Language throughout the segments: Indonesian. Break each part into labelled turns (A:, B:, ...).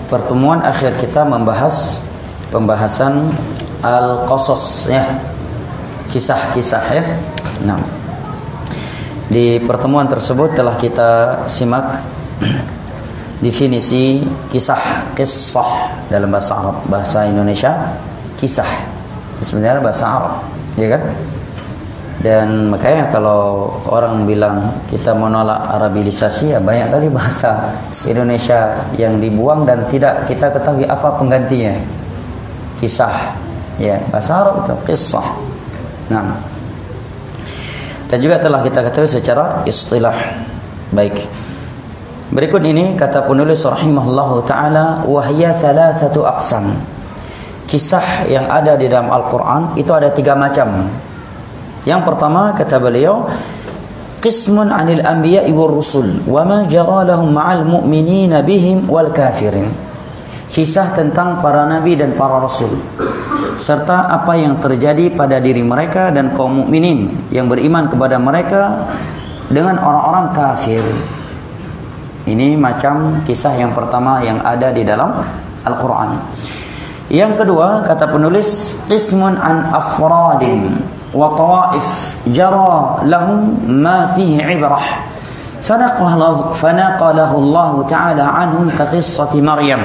A: pertemuan akhir kita membahas pembahasan al-qasas ya, kisah-kisah ya. Nah, di pertemuan tersebut telah kita simak definisi kisah dalam bahasa Arab, bahasa Indonesia kisah itu sebenarnya bahasa Arab, ya kan? Dan makanya kalau orang bilang kita menolak Arabilisasi, ya banyak kali bahasa Indonesia yang dibuang dan tidak kita ketahui apa penggantinya. Kisah, ya bahasa Arab itu kisah. Nah, dan juga telah kita ketahui secara istilah. Baik. Berikut ini kata penulis rahimahullahu taala, wahya thalathatu aqsam. Kisah yang ada di dalam Al-Qur'an itu ada 3 macam. Yang pertama kata beliau, qismun 'anil anbiya'i war rusul wa ma jara lahum ma'al mu'minina bihim wal kafirin. Kisah tentang para nabi dan para rasul serta apa yang terjadi pada diri mereka dan kaum mukminin yang beriman kepada mereka dengan orang-orang kafir. Ini macam kisah yang pertama yang ada di dalam Al-Qur'an. Yang kedua kata penulis, qismun an afradin wa tawaif jara lahum ma fihi ibrah fanaqalahu Allah ta'ala anhum ka qissati Maryam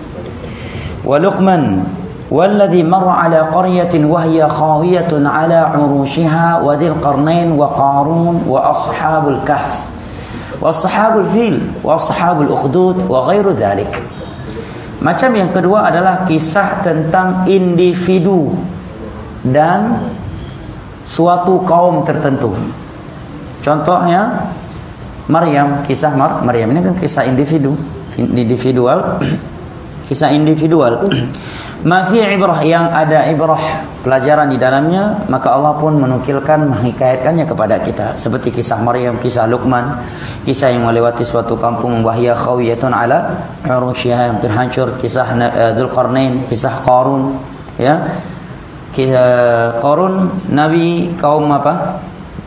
A: wa Luqman والذي مر على قرية وهي خاوية على عروشها وذي القرنين وقارون وأصحاب الكهف وأصحاب الفيل وأصحاب الأخدود وغير ذلك. Macam yang kedua adalah kisah tentang individu dan suatu kaum tertentu. Contohnya Maryam, kisah Maryam ini kan kisah individual, kisah individual. Ma fi ibrah, yang ada ibrah, pelajaran di dalamnya, maka Allah pun menukilkan, menghikayatkannya kepada kita. Seperti kisah Maryam, kisah Luqman, kisah yang melewati suatu kampung wahya khawiyatun ala urushiha, yang terhancur, kisah Dzulqarnain, kisah Qarun, ya. Kisah Qarun nabi kaum apa?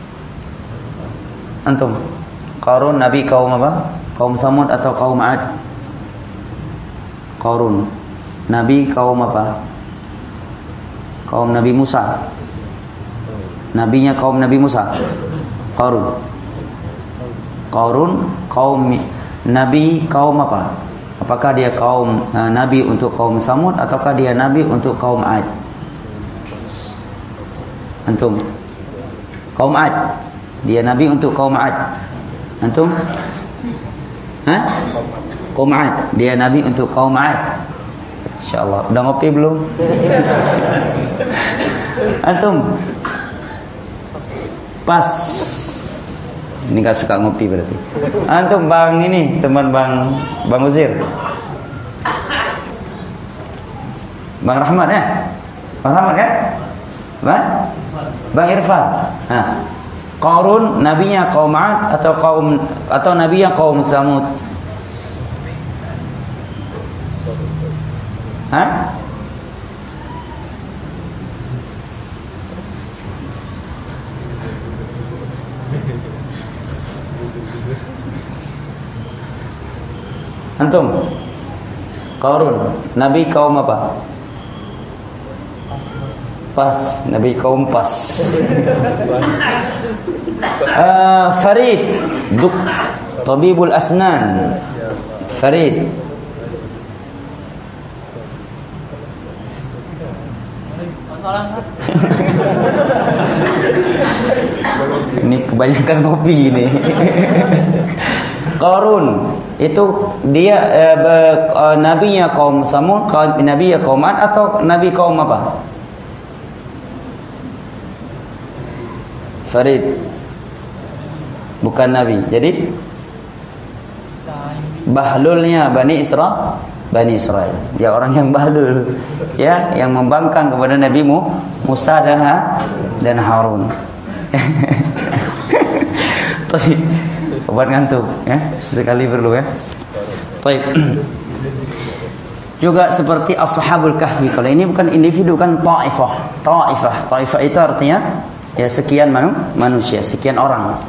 A: Antum? Qarun nabi kaum apa? Kaum Tsamud atau kaum 'Ad? Qarun nabi kaum apa? Kaum Nabi Musa. Nabinya kaum Nabi Musa. Qarun kaum nabi kaum apa? Apakah dia kaum nabi untuk kaum Tsamud ataukah dia nabi untuk kaum 'Ad? Antum? Kaum 'Ad. Dia nabi untuk kaum 'Ad. Antum? Hah? Kaum 'Ad. Dia nabi untuk kaum 'Ad. InsyaAllah. Udah ngopi belum? Antum? Pas. Ini gak suka ngopi berarti. Antum bang ini, teman bang Uzir. Bang Rahmat ya? Bang Rahmat kan? Bang Irfan. Nah, Qarun nabinya kaum 'Ad atau nabinya kaum Tsamud? Hah? Antum? Qarun nabi kaum apa? Pas, nabi kaum Pas. Farid, tabibul asnan. Farid. Ini kebanyakan kopi ini. Qarun itu dia nabinya kaum Tsamud, nabinya kaum 'Ad atau nabi kaum apa? Farid bukan nabi. Jadi bahlulnya Bani Israel. Dia orang yang bahlul, ya, yang membangkang kepada Nabi Musa dan Harun. Baik, obat ngantuk, ya, sesekali perlu ya. Baik. Juga seperti Ashabul Kahfi. Kalau ini bukan individu, kan ta'ifah. Ta'ifah itu artinya ya sekian manusia, sekian orang.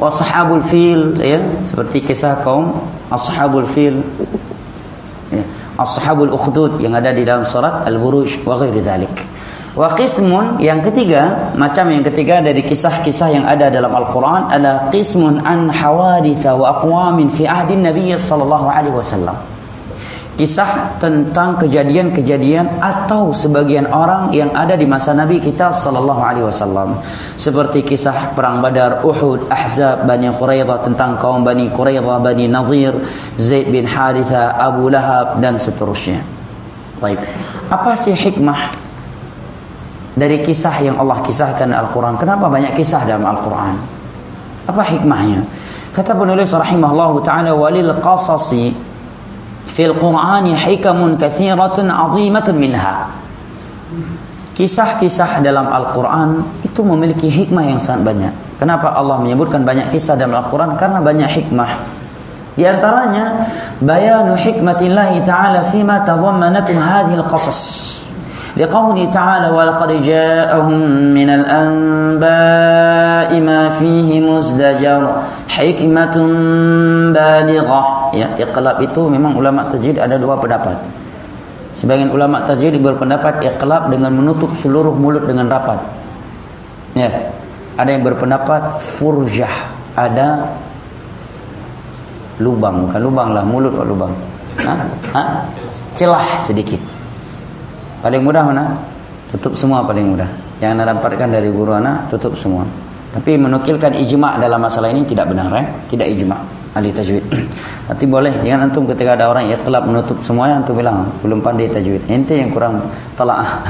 A: Washabul fil, ya, seperti kisah kaum Ashabul fil. Ya. Ashabul Ukhdud yang ada di dalam surat Al-Buruj wa ghairi dzalik. Wa qismun, yang ketiga, macam yang ketiga dari kisah-kisah yang ada dalam Al-Quran adalah qismun an hawaditha wa aqwamin fi ahdin Nabi sallallahu alaihi wasallam. Kisah tentang kejadian-kejadian atau sebagian orang yang ada di masa Nabi kita sallallahu alaihi wasallam. Seperti kisah perang Badar, Uhud, Ahzab, Bani Quraidah, tentang kaum Bani Quraidah, Bani Nadhir, Zaid bin Haritha, Abu Lahab dan seterusnya. Baik. Apa sih hikmah dari kisah yang Allah kisahkan dalam Al-Quran? Kenapa banyak kisah dalam Al-Quran? Apa hikmahnya? Kata penulis rahimahullahu ta'ala, walil qasasi fil Qur'ani hikamun kathiratun azimatun minha. Kisah-kisah dalam Al-Quran itu memiliki hikmah yang sangat banyak. Kenapa Allah menyebutkan banyak kisah dalam Al-Quran? Karena banyak hikmah. Di antaranya bayanu hikmatillahi ta'ala fima tadhammanatu hadhil qasas. لقوله تعالى ولقد جاءهم من الأنباء ما فيه مزدجر حكمة بالغة. Ya, iqlab itu memang ulama tajwid ada dua pendapat. Sebagian ulama tajwid berpendapat iqlab dengan menutup seluruh mulut dengan rapat. Ya, ada yang berpendapat furjah, ada lubang, bukan lubang lah, mulut kok lubang. Celah sedikit. Paling mudah mana? Tutup semua paling mudah. Yang anda dapatkan dari guru anak, tutup semua. Tapi menukilkan ijma' dalam masalah ini tidak benar, tidak ijma' ahli tajwid. Nanti boleh, jangan antum ketika ada orang iqlab menutup semuanya antum bilang belum pandai tajwid. Ente yang kurang talaah.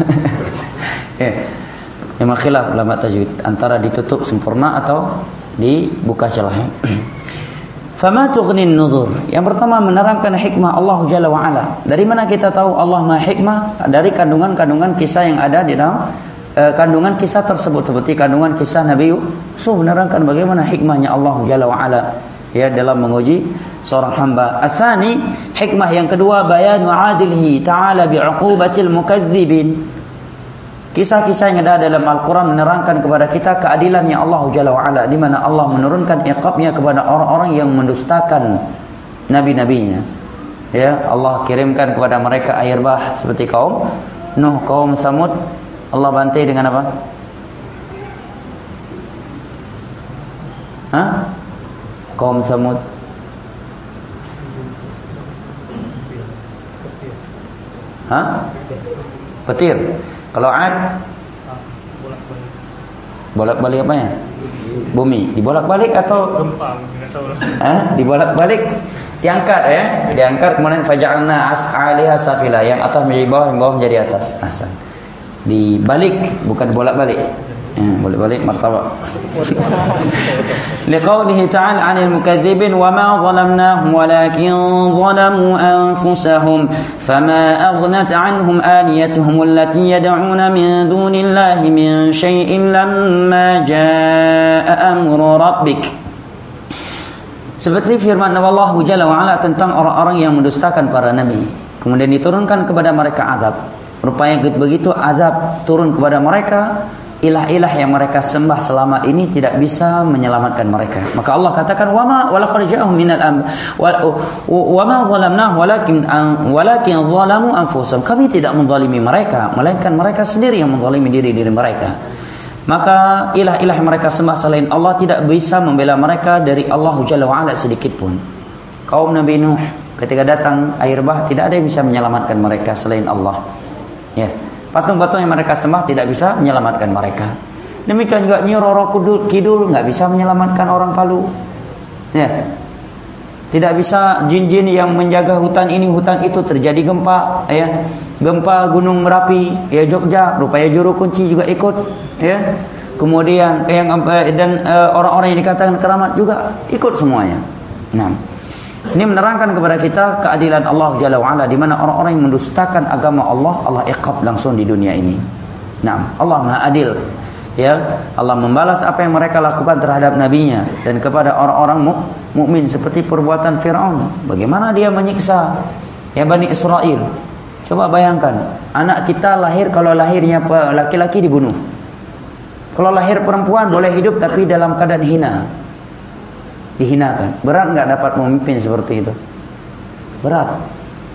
A: Memang khilaf ulama tajwid antara ditutup sempurna atau dibuka celah. Fama tughnin nuzur. Yang pertama menerangkan hikmah Allah Jalla wa Ala. Dari mana kita tahu Allah Maha Hikmah? Dari kandungan-kandungan kisah yang ada di dalam kandungan kisah tersebut, seperti kandungan kisah Nabi Yusuf menerangkan bagaimana hikmahnya Allah Jalla wa Ala ya dalam menguji seorang hamba. Atsani, hikmah yang kedua bayanu adilhi ta'ala bi'uqubatil mukadzibin. Kisah-kisah yang ada dalam Al-Quran menerangkan kepada kita keadilannya Allah Jalla wa'ala, di mana Allah menurunkan iqabnya kepada orang-orang yang mendustakan nabi-nabinya. Ya, Allah kirimkan kepada mereka air bah seperti kaum Nuh, kaum Samud. Allah bantai dengan apa? Kaum Samud. Petir. Kalau Ad bolak-balik apa ya? Bumi. Dibolak-balik atau gempa? Dibolak-balik, diangkat ya, diangkat kemudian faja'alna as'aliha safila, yang atas menjadi bawah, yang bawah menjadi atas. Asal. Dibalik, bukan bolak-balik. Bolak-balik martabak. Liqaulihi ta'ala 'anil mukadzibin wa ma zalamnahum walakin zalamu anfusahum fama aghnat 'anhum aliyatuhum allati yad'una min dunillahi min syai'in lamma jaa'a amru rabbik. Seperti firman Allah Jalla wa Ala tentang orang-orang yang mendustakan para nabi, kemudian diturunkan kepada mereka azab. Rupanya begitu azab turun kepada mereka, ilah-ilah yang mereka sembah selama ini tidak bisa menyelamatkan mereka. Maka Allah katakan wama walaqad ja'ahum minal wama zalamnahum walakin zalamu anfusahum. Kami tidak menzalimi mereka, melainkan mereka sendiri yang menzalimi diri mereka. Maka ilah-ilah yang mereka sembah selain Allah tidak bisa membela mereka dari Allah Jalla wa Ala sedikit pun. Kaum Nabi Nuh ketika datang air bah, tidak ada yang bisa menyelamatkan mereka selain Allah. Ya. Patung-patung yang mereka sembah tidak bisa menyelamatkan mereka. Demikian juga Nyi Roro Kidul nggak bisa menyelamatkan orang Palu. Ya. Tidak bisa jin-jin yang menjaga hutan ini hutan itu, terjadi gempa ya. Gempa Gunung Merapi ya Jogja, rupanya juru kunci juga ikut ya. Kemudian orang-orang yang dikatakan keramat juga ikut semuanya. Nah, ini menerangkan kepada kita keadilan Allah Jalla wa'ala, di mana orang-orang yang mendustakan agama Allah, Allah iqab langsung di dunia ini. Nah, Allah Maha Adil. Ya, Allah membalas apa yang mereka lakukan terhadap nabinya dan kepada orang-orang mukmin seperti perbuatan Firaun. Bagaimana dia menyiksa ya Bani Israel. Coba bayangkan, anak kita lahir, kalau lahirnya laki-laki dibunuh. Kalau lahir perempuan boleh hidup tapi dalam keadaan hina. Dihinakan. Berat enggak dapat memimpin seperti itu? Berat.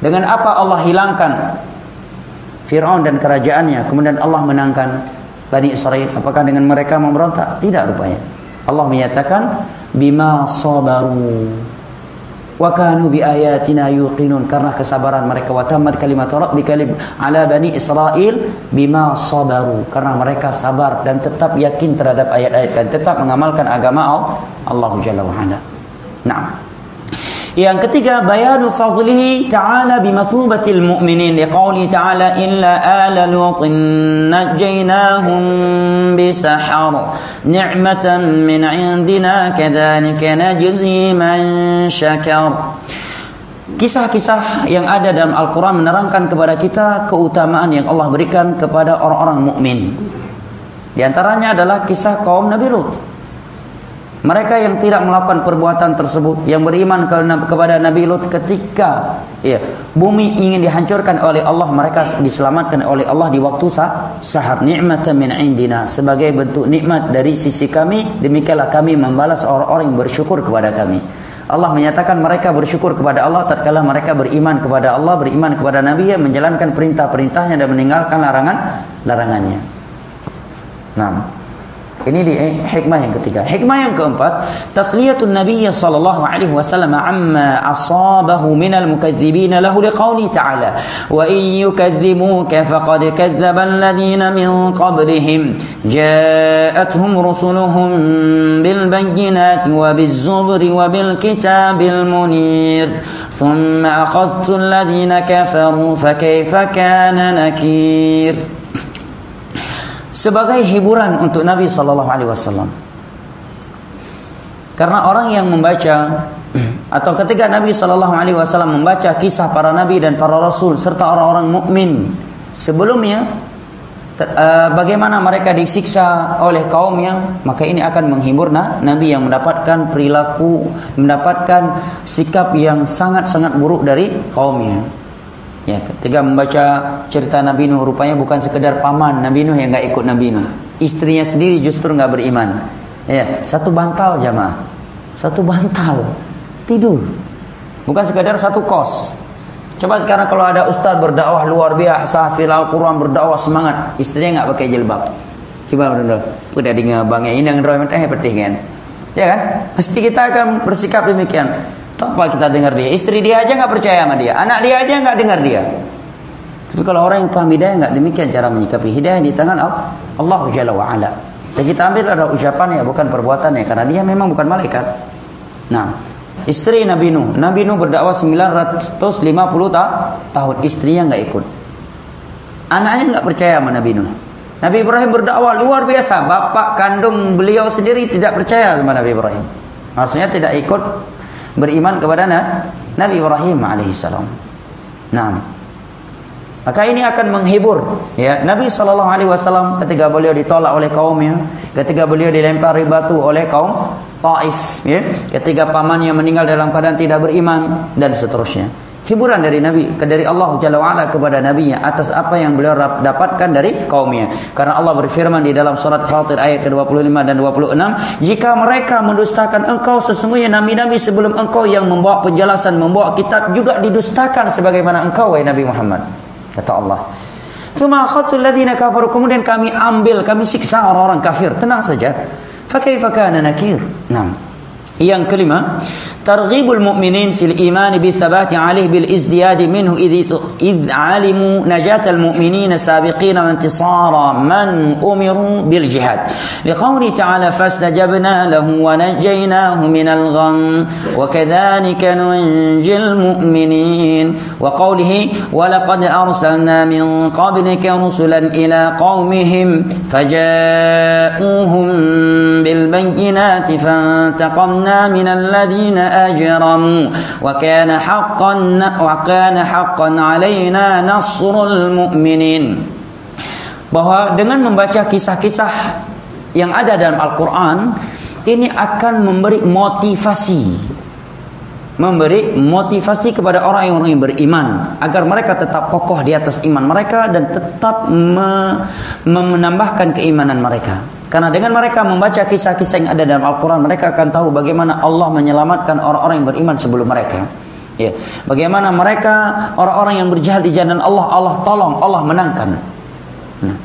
A: Dengan apa Allah hilangkan Fir'aun dan kerajaannya, kemudian Allah menangkan Bani Israel? Apakah dengan mereka memberontak? Tidak rupanya. Allah menyatakan bima sabaru wa kanu bi ayatina yuqinun, karena kesabaran mereka. Wa tammat kalimatu rabbika ala bani Israil bima sabaru, karena mereka sabar dan tetap yakin terhadap ayat-ayat dan tetap mengamalkan agama Allah Jalla wa ala. Nah, yang ketiga, bayanu fadlihi ta'ala bimathubatil mu'minin liqauli ta'ala illa ala lutin najjaynahum bisahar ni'matan min 'indina kadzalika najzi man syakar. Kisah-kisah yang ada dalam Al-Quran menerangkan kepada kita keutamaan yang Allah berikan kepada orang-orang mukmin. Di antaranya adalah kisah kaum Nabi Lut. Mereka yang tidak melakukan perbuatan tersebut, yang beriman kepada Nabi Lut ketika bumi ingin dihancurkan oleh Allah, mereka diselamatkan oleh Allah di waktu sahar. Ni'matan min indina, sebagai bentuk nikmat dari sisi kami, demikianlah kami membalas orang-orang yang bersyukur kepada kami. Allah menyatakan mereka bersyukur kepada Allah tatkala mereka beriman kepada Allah, beriman kepada Nabi, yang menjalankan perintah-perintahnya dan meninggalkan larangannya. Nah, ini di hikmah yang ketiga. Hikmah yang keempat, tasliyatun Nabiy sallallahu alaihi wasallam amma asabahu minal mukadzibin lahu liqauli ta'ala wa in yukadzibuka faqad kadzdzaba alladhina min qablihim ja'atuhum rusuluhum bil bayyinati wa biz zubri wa bil kitabil munir thumma akhadhtu alladhina kafaru fakaifa kana nakir. Sebagai hiburan untuk Nabi sallallahu alaihi wasallam. Karena orang yang membaca atau ketika Nabi sallallahu alaihi wasallam membaca kisah para nabi dan para rasul serta orang-orang mukmin sebelumnya, bagaimana mereka disiksa oleh kaumnya, maka ini akan menghibur Nabi yang mendapatkan perilaku, mendapatkan sikap yang sangat-sangat buruk dari kaumnya. Ya, ketika membaca cerita Nabi Nuh, rupanya bukan sekedar paman Nabi Nuh yang enggak ikut Nabi Nuh. Istrinya sendiri justru enggak beriman. Ya, satu bantal jamaah. Satu bantal tidur. Bukan sekadar satu kos. Coba sekarang kalau ada ustaz berdakwah luar biasa, hafil Al-Qur'an, berdakwah semangat, istrinya enggak pakai jilbab. Coba benar. Udah dengar bang ini yang penting kan. Ya kan? Pasti kita akan bersikap demikian. Apa kita dengar dia? Istri dia aja nggak percaya sama dia, anak dia aja nggak dengar dia. Tapi kalau orang yang paham hidayah nggak demikian cara menyikapi hidayah di tangan Allah Jalla wa ala. Dan kita ambil ada ucapannya bukan perbuatannya, karena dia memang bukan malaikat. Nah, istri Nabi Nuh berdakwah 950 tahun, istrinya nggak ikut. Anaknya nggak percaya sama Nabi Nuh. Nabi Ibrahim berdakwah luar biasa, bapak kandung beliau sendiri tidak percaya sama Nabi Ibrahim. Maksudnya tidak ikut beriman kepada Nabi Ibrahim alaihissalam. Nah, maka ini akan menghibur ya Nabi sallallahu alaihi wasallam ketika beliau ditolak oleh kaumnya, ketika beliau dilempari batu oleh kaum Taif, ya, ketika pamannya meninggal dalam keadaan tidak beriman dan seterusnya. Hiburan dari Nabi, dari Allah Jalla wa'ala kepada Nabinya atas apa yang beliau dapatkan dari kaumnya. Karena Allah berfirman di dalam surat Fatir ayat ke-25 dan 26, jika mereka mendustakan engkau, sesungguhnya nabi-nabi sebelum engkau yang membawa penjelasan, membawa kitab juga didustakan sebagaimana engkau wahai Nabi Muhammad, kata Allah. Tsumma akhadtu alladziina kafaru, kemudian kami siksa orang-orang kafir. Tenang saja. Fa kaifa kana nakir. Nah, yang kelima, targhibul mu'minin fil iman bi thabati 'alaihi bil izdiyad minhu idh 'alimu najatal mu'minin sabiqina wa intisara man umiru bil jihad. Liqauli ta'ala fastajabna lahu wa najaynahu minal gham wa kadzalika nunjil mu'minin. Wa qawlihi wa laqad arsalna min qablika rusulan ila qaumihim faja'uhum bil bayyinati fantaqamna minal ladzina ajramu wa kana haqqan alaina nasrul mu'minin. Bahwa dengan membaca kisah-kisah yang ada dalam Al-Quran, ini akan memberi motivasi kepada orang yang beriman agar mereka tetap kokoh di atas iman mereka dan tetap menambahkan keimanan mereka. Karena dengan mereka membaca kisah-kisah yang ada dalam Al-Quran, mereka akan tahu bagaimana Allah menyelamatkan orang-orang yang beriman sebelum mereka. Ya, bagaimana mereka orang-orang yang berjihad di jalan Allah, Allah tolong, Allah menangkan. Nah,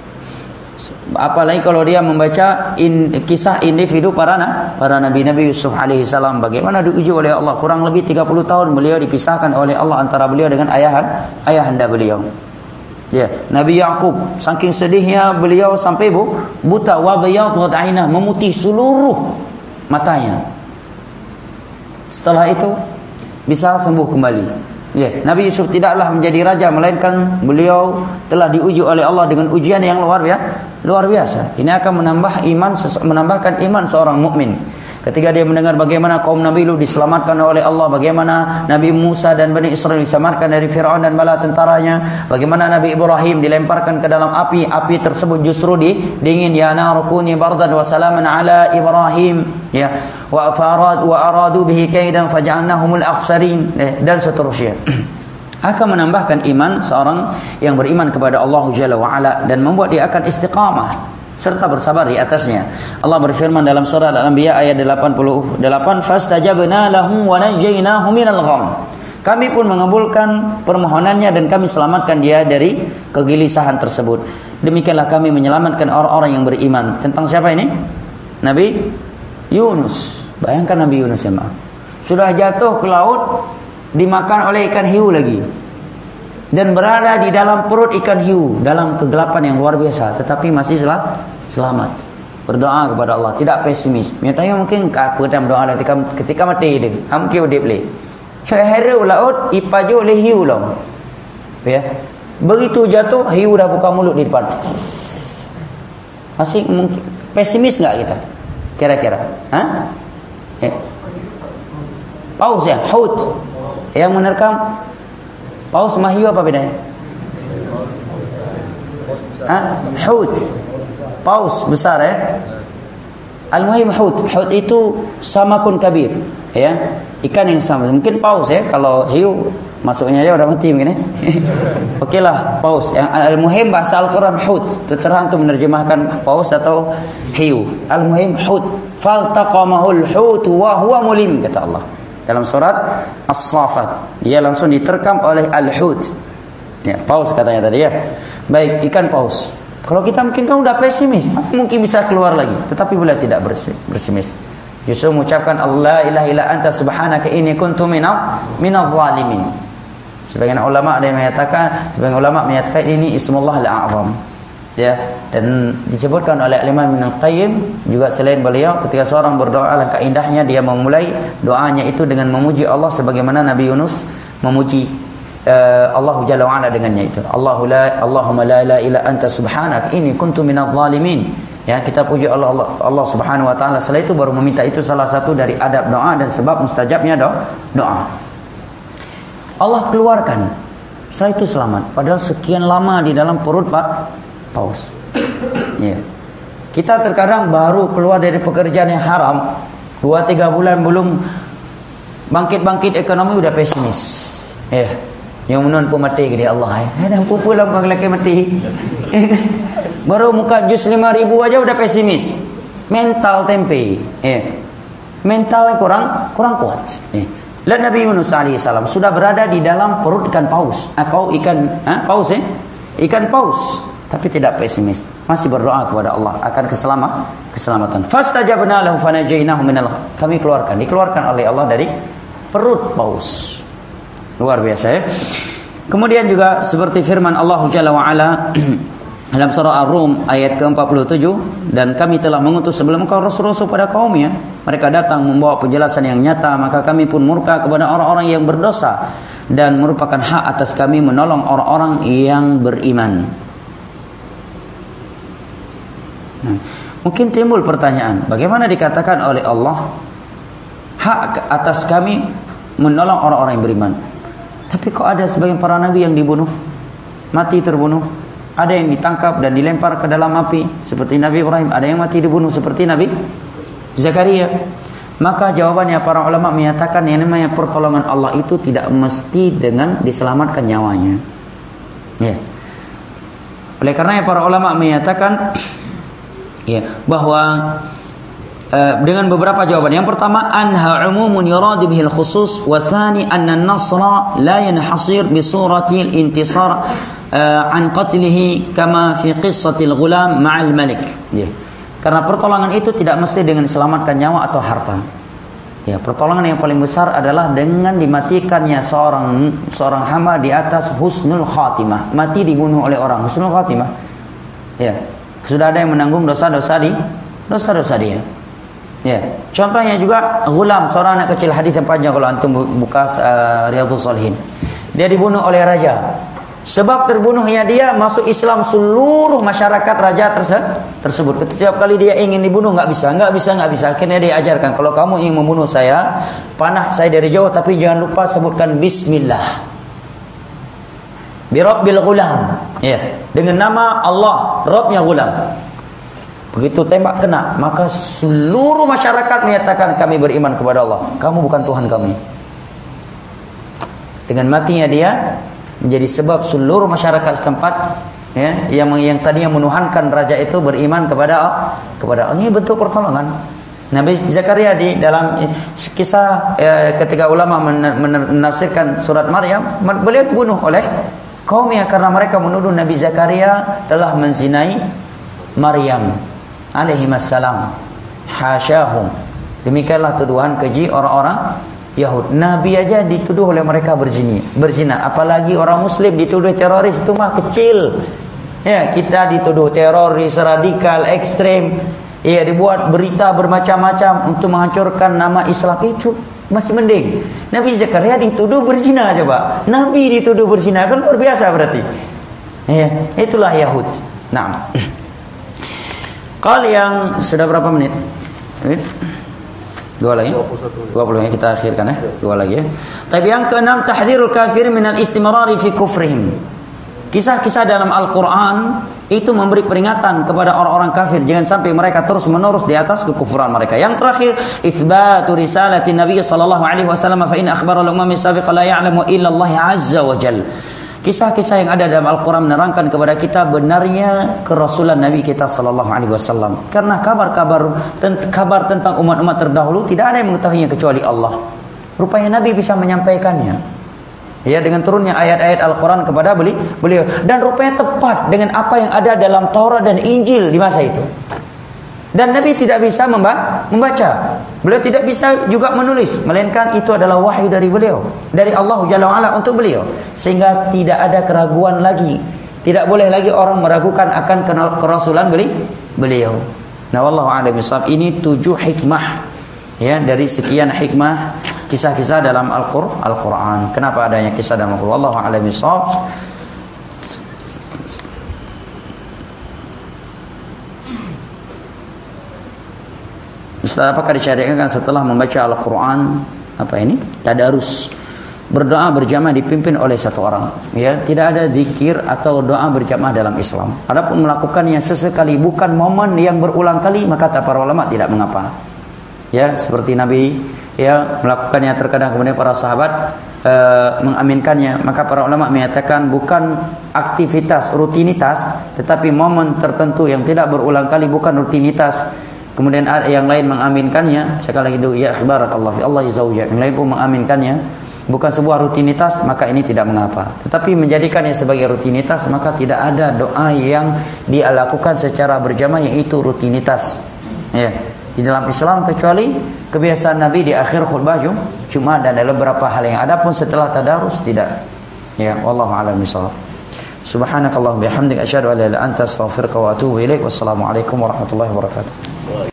A: apalagi kalau dia membaca kisah individu para nabi-nabi Yusuf alaihi salam, bagaimana diuji oleh Allah. Kurang lebih 30 tahun beliau dipisahkan oleh Allah antara beliau dengan ayahanda beliau. Ya, Nabi Yakub saking sedihnya beliau sampai buta, wa bayadat ainah, memutih seluruh matanya. Setelah itu bisa sembuh kembali. Ya, Nabi Yusuf tidaklah menjadi raja, melainkan beliau telah diuji oleh Allah dengan ujian yang luar biasa. Ini akan menambahkan iman seorang mukmin. Ketika dia mendengar bagaimana kaum Nabi Lut diselamatkan oleh Allah, bagaimana Nabi Musa dan Bani Israel diselamatkan dari Fir'aun dan bala tentaranya, bagaimana Nabi Ibrahim dilemparkan ke dalam api tersebut justru dingin, ya narukuni bardan wa salaman ala Ibrahim, ya, wa aradu bihi kaidan faj'alnahumul akhsarin, dan seterusnya. Akan menambahkan iman seorang yang beriman kepada Allah Jalla wa Ala dan membuat dia akan istiqamah serta bersabar di atasnya. Allah berfirman dalam surah Al-Anbiya ayat 88, fastajabna lahum wa najaynahum minal gham. Kami pun mengabulkan permohonannya dan kami selamatkan dia dari kegelisahan tersebut. Demikianlah kami menyelamatkan orang-orang yang beriman. Tentang siapa ini? Nabi Yunus. Bayangkan Nabi Yunus ya, sudah jatuh ke laut, dimakan oleh ikan hiu lagi, dan berada di dalam perut ikan hiu dalam kegelapan yang luar biasa, tetapi masih selamat. Berdoa kepada Allah, tidak pesimis. Nyatanya mungkin apa dalam doa ketika mati dia, mungkin dia boleh. Heru laut ipaju oleh hiu lah. Ya. Begitu jatuh hiu dah buka mulut di depan. Masih mungkin pesimis enggak kita? Kira-kira, hah? Ya. Paus ya, haut yang menerkam. Paus sama hiu apa bedanya? Haut. Paus besar ya. Al-muhim haut. Haut itu samakun kabir, ya. Ikan yang sama. Mungkin paus ya. Kalau hiu masuknya aja udah mati mungkin ya. Okeylah, paus. Yang al-muhim bahasa Al-Quran haut. Terserah untuk menerjemahkan paus atau hiu. Al-muhim haut. Faltaqamahul haut wa huwa mulim, kata Allah dalam surat As-Saffat. Dia langsung diterkam oleh al-hut. Ya, paus katanya tadi ya. Baik, ikan paus. Kalau kita mungkin kan udah pesimis, mungkin bisa keluar lagi. Tetapi beliau tidak pesimis. Justru mengucapkan Allah ilaha illa anta subhanaka inni kuntu minadh zalimin. Sebagian ulama menyatakan ini ismullah al-a'zam. Ya, dan disebutkan oleh Imam Ibnu Qayyim juga selain beliau, ketika seorang berdoa alangkah indahnya dia memulai doanya itu dengan memuji Allah sebagaimana Nabi Yunus memuji Allah Jalla wa Ala dengannya itu. Allahumma la ilaha illa anta subhanak inni kuntu minadh zalimin. Ya, kita puji Allah Subhanahu wa taala. Setelah itu baru meminta, itu salah satu dari adab doa dan sebab mustajabnya doa. Allah keluarkan. Setelah itu selamat. Padahal sekian lama di dalam perut paus. Ya. Kita terkadang baru keluar dari pekerjaan yang haram, 2-3 bulan belum bangkit ekonomi udah pesimis. Ya. Yang menon pun mati ke dia Allah. Dah pulang kau lelaki mati. Baru muka jus 5.000 aja udah pesimis. Mental tempe. Mentalnya kurang kuat. Dan Nabi Yunus alaihi salam sudah berada di dalam perut ikan paus. Paus ikan paus. Tapi tidak pesimis. Masih berdoa kepada Allah akan keselamatan. Fastajabna lahu fanajainahu minal. Kami dikeluarkan oleh Allah dari perut paus. Luar biasa ya. Kemudian juga seperti firman Allah Jalla wa Ala dalam surah Ar-Rum ayat ke-47, dan kami telah mengutus sebelum engkau rasul-rasul pada kaumnya, mereka datang membawa penjelasan yang nyata, maka kami pun murka kepada orang-orang yang berdosa, dan merupakan hak atas kami menolong orang-orang yang beriman. Nah, mungkin timbul pertanyaan, bagaimana dikatakan oleh Allah hak atas kami menolong orang-orang yang beriman? Tapi kok ada sebagian para nabi yang dibunuh, mati terbunuh, ada yang ditangkap dan dilempar ke dalam api seperti Nabi Ibrahim, ada yang mati dibunuh seperti Nabi Zakaria. Maka jawabannya para ulama menyatakan yang namanya pertolongan Allah itu tidak mesti dengan diselamatkan nyawanya. Ya. Oleh karenanya para ulama menyatakan bahwa dengan beberapa jawaban. Yang pertama, anha umumun yuradu bihil khusus, wa thani anna an-nasra la yanhasir bi surati al-intisar an qatlihi kama fi qissatil ghulam ma'al malik. Karena pertolongan itu tidak mesti dengan selamatkan nyawa atau harta. Ya, pertolongan yang paling besar adalah dengan dimatikannya seorang hamba di atas husnul khatimah, mati dibunuh oleh orang husnul khatimah. Ya, sudah ada yang menanggung dosa-dosa dia. Ya, contohnya juga Ghulam, seorang anak kecil, hadis yang panjang kalau antum buka Riyadhus Shalihin. Dia dibunuh oleh raja. Sebab terbunuhnya dia masuk Islam seluruh masyarakat raja tersebut. Setiap kali dia ingin dibunuh nggak bisa. Akhirnya dia ajarkan, kalau kamu ingin membunuh saya, panah saya dari jauh, tapi jangan lupa sebutkan Bismillah. Birabbil Ghulam. Ya, dengan nama Allah, Rabbnya Ghulam. Begitu tembak kena, maka seluruh masyarakat menyatakan kami beriman kepada Allah. Kamu bukan Tuhan kami. Dengan matinya dia menjadi sebab seluruh masyarakat setempat, ya, yang tadinya menuhankan raja itu beriman kepada Allah. Ini bentuk pertolongan. Nabi Zakaria di dalam kisah ketika ulama menafsirkan surat Maryam, beliau dibunuh oleh kaumnya karena mereka menuduh Nabi Zakaria telah menzinai Maryam alaihissalam. Hasyahum. Demikianlah tuduhan keji orang-orang Yahud. Nabi aja dituduh oleh mereka berzina. Apalagi orang Muslim dituduh teroris, itu mah kecil. Ya, kita dituduh teroris, radikal, ekstrem. Ya, dibuat berita bermacam-macam untuk menghancurkan nama Islam, itu masih mending. Nabi Zakaria dituduh berzina coba. Nabi dituduh berzina, kan luar biasa berarti. Ya, itulah Yahud. Nah. Kalau yang sudah berapa menit? Dua lagi? 20 kita akhirkan ya. Dua lagi ya. Tapi yang keenam, tahdhirul kafir minal istimrari fi kufrihim. Kisah-kisah dalam Al-Quran itu memberi peringatan kepada orang-orang kafir, jangan sampai mereka terus-menerus di atas kekufuran mereka. Yang terakhir, itsbatu risalati Nabi sallallahu alaihi wasallam fa in akhbara al-umam sabiqa la ya'lamu illa Allah azza wa jalla. Kisah-kisah yang ada dalam Al-Quran menerangkan kepada kita benarnya kerasulan Nabi kita sallallahu alaihi wasallam. Karena kabar tentang umat-umat terdahulu tidak ada yang mengetahuinya kecuali Allah. Rupanya Nabi bisa menyampaikannya. Ya, dengan turunnya ayat-ayat Al-Quran kepada beliau. Dan rupanya tepat dengan apa yang ada dalam Taurat dan Injil di masa itu. Dan Nabi tidak bisa membaca. Beliau tidak bisa juga menulis, melainkan itu adalah wahyu dari beliau, dari Allah Jalla wa Ala untuk beliau. Sehingga tidak ada keraguan lagi. Tidak boleh lagi orang meragukan akan kerasulan beliau. Nah, wallahu a'lam bishawab. Ini 7 hikmah, ya, dari sekian hikmah kisah-kisah dalam Al-Quran. Kenapa adanya kisah dalam Al-Quran? Wallahu a'lam bishawab. Ustaz, apakah disyariatkan setelah membaca Al-Quran tadarus, berdoa berjamaah dipimpin oleh satu orang? Ya, tidak ada zikir atau doa berjamaah dalam Islam. Adapun melakukannya sesekali bukan momen yang berulang kali, maka kata para ulama tidak mengapa. Ya, seperti Nabi ya melakukannya terkadang, kemudian para sahabat mengaminkannya, maka para ulama menyatakan bukan aktivitas rutinitas, tetapi momen tertentu yang tidak berulang kali, bukan rutinitas. Kemudian ada yang lain mengaminkannya, sekali lagi ya barakallahu fi Allah yang lain pun mengaminkannya, bukan sebuah rutinitas, maka ini tidak mengapa. Tetapi menjadikannya sebagai rutinitas, maka tidak ada doa yang dia lakukan secara berjamaah yaitu rutinitas. Ya, di dalam Islam kecuali kebiasaan Nabi di akhir khutbah Jumat dan dalam beberapa hal yang ada pun setelah tadarus tidak. Ya, wallahu a'lam bishawab. Subhanakallahumma bihamdika asyhadu an la ilaha illa anta astaghfiruka wa atubu ilaik. Wassalamualaikum warahmatullahi wabarakatuh.